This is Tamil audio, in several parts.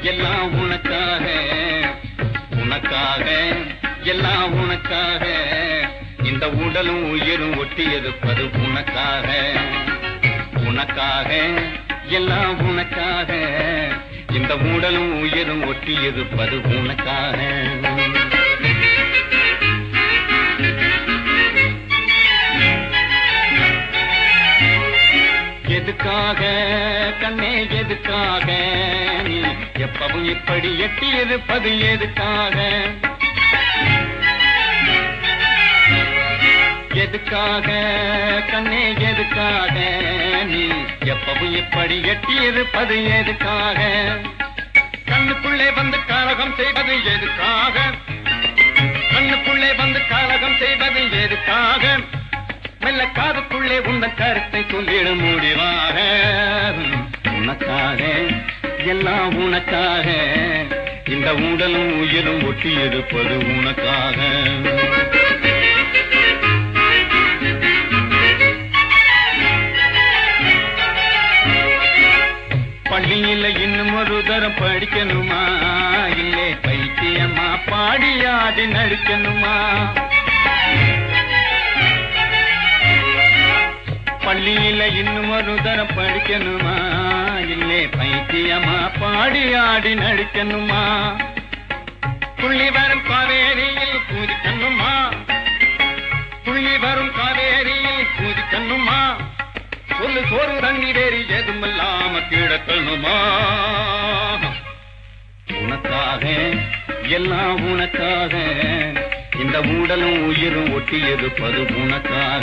எல்லாம் உனக்காக, உனக்காக எல்லாம் உனக்காக, இந்த உடலும் உயிரும் ஒட்டியதுப்பது உனக்காக, உனக்காக எல்லாம் உனக்காக, இந்த உடலும் உயிரும் ஒட்டியதுப்பது உனக்காக. எதுக்காக கண்ணே எதுக்காக நீ எப்பவும் இப்படி எட்டியிருப்பது எதுக்காக, எதுக்காக கண்ணே எதுக்காக நீ எப்பவும் இப்படி எட்டியிருப்பது எதுக்காக, கண்ணுக்குள்ளே வந்து காரகம் செய்வது எதுக்காக, கண்ணுக்குள்ளே வந்து காரகம் செய்வது எதுக்காக, மெல்ல காதுக்குள்ளே உந்தன் கருத்தை சொல்லிடும் முடிவாக. உனக்காக எல்லாம் உனக்காக, இந்த உடலும் உயிரும் ஒட்டியிருப்பது உனக்காக. பள்ளியில இன்னும் ஒரு தரம் படிக்கணுமா, இல்லே பைத்தியமா பாடியாடி நடிக்கணுமா, பள்ளியில இன்னும் ஒரு தரம் படிக்கணுமா, இல்லே பைத்தியமா பாடியாடி நடிக்கணுமா, துள்ளி வரும் காவேரியில் பூதிக்கணுமா, துள்ளி வரும் காவேரியில் பூதிக்கணுமா, சொல்லு சோறு தண்ணீரேறி எதுமில்லாம கிடக்கணுமா. உனக்காக எல்லாம் உனக்காக, இந்த உடலும் உயிரும் ஒட்டியிருப்பது உனக்காக.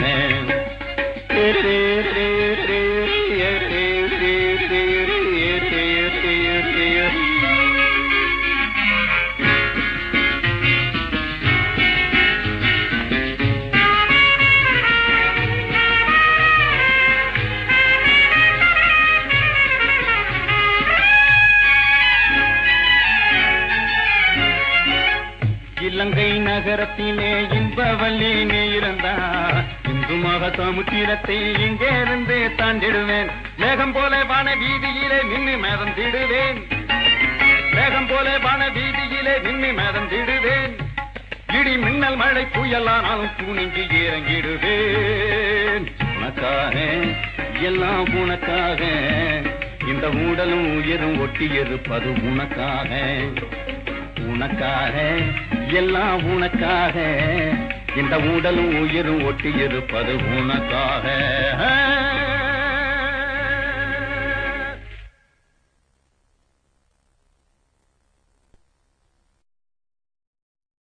இலங்கை நகரத்திலே இன்பவல்லி நீ இருந்தா, இந்து மக சமுத்திரத்தை இங்கே இருந்து தாண்டிடுவேன், மேகம் போல வான வீதியிலே நின்று மேதம் திடுவேன், மேகம் போல வான வீதியிலே நின்று மேதம் திடுவேன், இடி மின்னல் மழை புயலானாலும் துணிஞ்சு இறங்கிடுவேன். உனக்காக எல்லாம் உனக்காக, இந்த உடலும் உயிரும் ஒட்டியிருப்பது உனக்காக, உனக்காக எல்லாம் உனக்காக, இந்த உடலும் உயிரும் ஒட்டியிருப்பது உனக்காக.